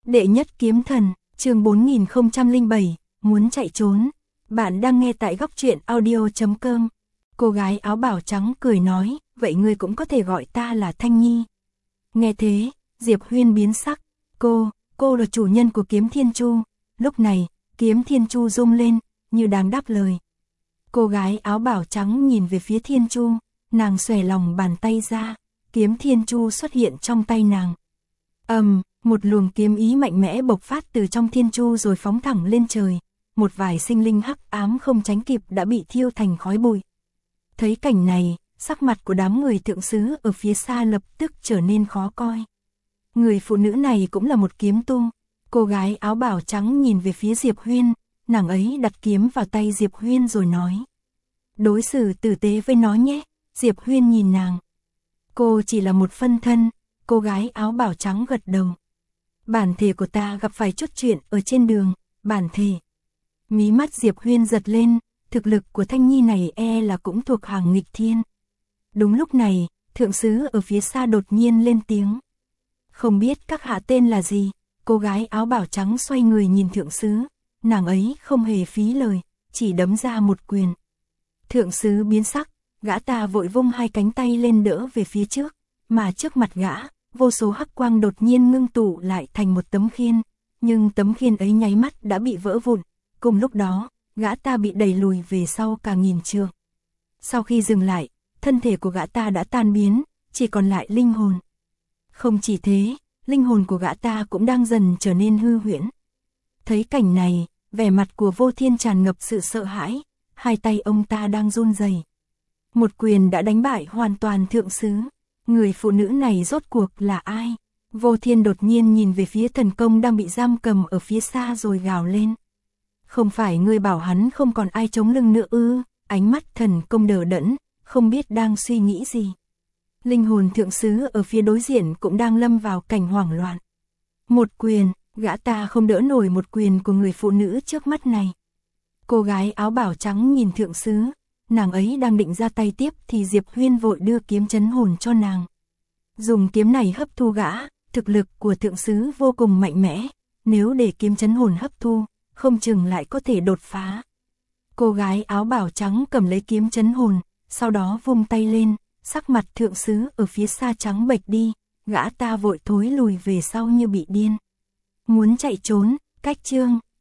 Đệ nhất kiếm thần, chương 4007, muốn chạy trốn. Bạn đang nghe tại góc truyện audio.com. Cô gái áo bào trắng cười nói, vậy ngươi cũng có thể gọi ta là Thanh Nhi. Nghe thế, Diệp Huyên biến sắc, cô là chủ nhân của kiếm Thiên Chu. Lúc này, kiếm Thiên Chu rung lên, như đang đáp lời. Cô gái áo bào trắng nhìn về phía Thiên Chu, nàng xòe lòng bàn tay ra, kiếm Thiên Chu xuất hiện trong tay nàng. Một luồng kiếm ý mạnh mẽ bộc phát từ trong Thiên Chu rồi phóng thẳng lên trời, một vài sinh linh hắc ám không tránh kịp đã bị thiêu thành khói bụi. Thấy cảnh này, sắc mặt của đám người thượng sứ ở phía xa lập tức trở nên khó coi. Người phụ nữ này cũng là một kiếm tu. Cô gái áo bào trắng nhìn về phía Diệp Huyên, nàng ấy đặt kiếm vào tay Diệp Huyên rồi nói. Đối xử tử tế với nó nhé. Diệp Huyên nhìn nàng. Cô chỉ là một phân thân. Cô gái áo bào trắng gật đầu. Bản thể của ta gặp phải chút chuyện ở trên đường. Bản thể. Mí mắt Diệp Huyên giật lên, thực lực của Thanh Nhi này là cũng thuộc hàng nghịch thiên. Đúng lúc này, thượng sứ ở phía xa đột nhiên lên tiếng. Không biết các hạ tên là gì? Cô gái áo bào trắng xoay người nhìn thượng sứ, nàng ấy không hề phí lời, chỉ đấm ra một quyền. Thượng sứ biến sắc, gã ta vội vung hai cánh tay lên đỡ về phía trước, mà trước mặt gã, vô số hắc quang đột nhiên ngưng tụ lại thành một tấm khiên, nhưng tấm khiên ấy nháy mắt đã bị vỡ vụn. Cùng lúc đó, gã ta bị đẩy lùi về sau cả nghìn trượng. Sau khi dừng lại, thân thể của gã ta đã tan biến, chỉ còn lại linh hồn. Không chỉ thế, linh hồn của gã ta cũng đang dần trở nên hư huyễn. Thấy cảnh này, vẻ mặt của Vô Thiên tràn ngập sự sợ hãi, hai tay ông ta đang run rẩy. Một quyền đã đánh bại hoàn toàn thượng sứ. Người phụ nữ này rốt cuộc là ai? Vô Thiên đột nhiên nhìn về phía thần công đang bị giam cầm ở phía xa rồi gào lên. Không phải ngươi bảo hắn không còn ai chống lưng nữa ư? Ánh mắt thần công đờ đẫn, không biết đang suy nghĩ gì. Linh hồn thượng sứ ở phía đối diện cũng đang lâm vào cảnh hoảng loạn. Một quyền, gã ta không đỡ nổi một quyền của người phụ nữ trước mắt này. Cô gái áo bào trắng nhìn thượng sứ, nàng ấy đang định ra tay tiếp thì Diệp Huyên vội đưa kiếm chấn hồn cho nàng. Dùng kiếm này hấp thu gã, thực lực của thượng sứ vô cùng mạnh mẽ, nếu để kiếm chấn hồn hấp thu, không chừng lại có thể đột phá. Cô gái áo bào trắng cầm lấy kiếm chấn hồn, sau đó vung tay lên, sắc mặt thượng sứ ở phía xa trắng bệch đi, gã ta vội thối lùi về sau như bị điên. Muốn chạy trốn, cách chương